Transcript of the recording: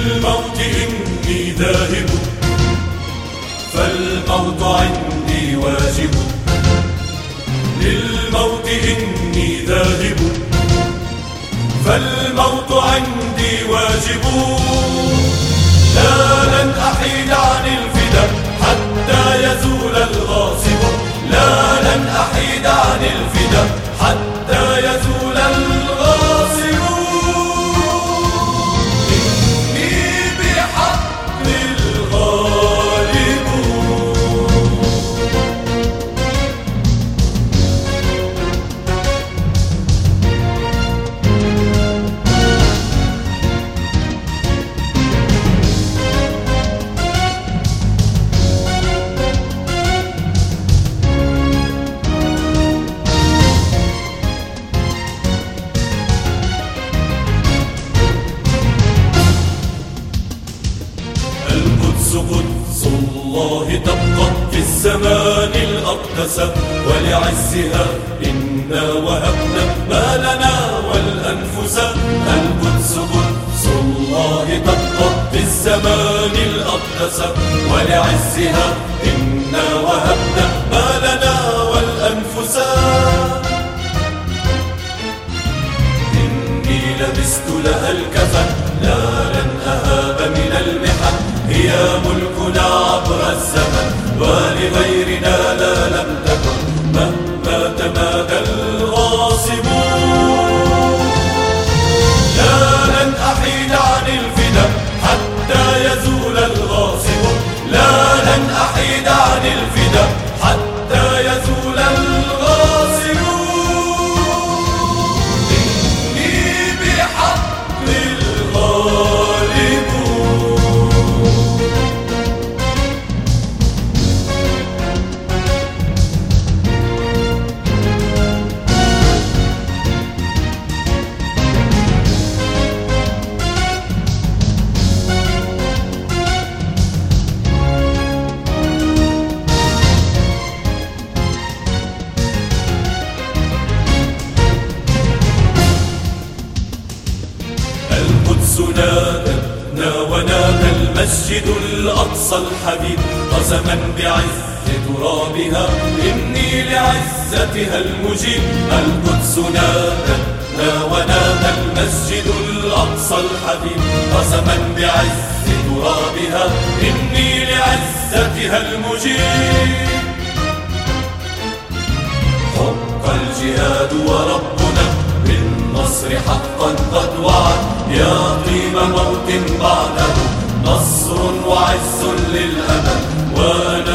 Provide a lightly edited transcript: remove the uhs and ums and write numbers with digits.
للموت إني ذاهب، فالموت عندي واجب. للموت إني ذاهب، فالموت عندي واجب. لا لن أحيد عن الفدا حتى يزول الغاصب. لا لن أحيد عن الفدا حتى يزول الغاصب. إني بحق الغالب. قدس الله تبقى في الزمان الأقدس، ولعزها إنا وهبنا ما لنا والأنفس. القدس قدس الله تبقى في الزمان الأقدس، ولعزها إنا وهبنا ما لنا والأنفس. إني لبست لها الكفن، لا لن أهاب من المحن. هي ملكنا عبر الزمن، ولغيرنا لا لم تكن مهما تمادى الغاصب. لا لن أحيد عن الفدا حتى يزول الغاصب. لا لن أحيد عن الفدا حتى يزول الغاصب. إني بحق الغالب. القدس نادتنا ونادى المسجد الأقصى الحبيب، قسما بعز ترابها إني لعزتها المجيب. القدس نادتنا ونادى المسجد الأقصى الحبيب، قسما بعز ترابها إني لعزتها المجيب. حق الجهاد وربنا بالنصر حقا قد وعد، يا طيب موت بعده نصر وعز للأبد.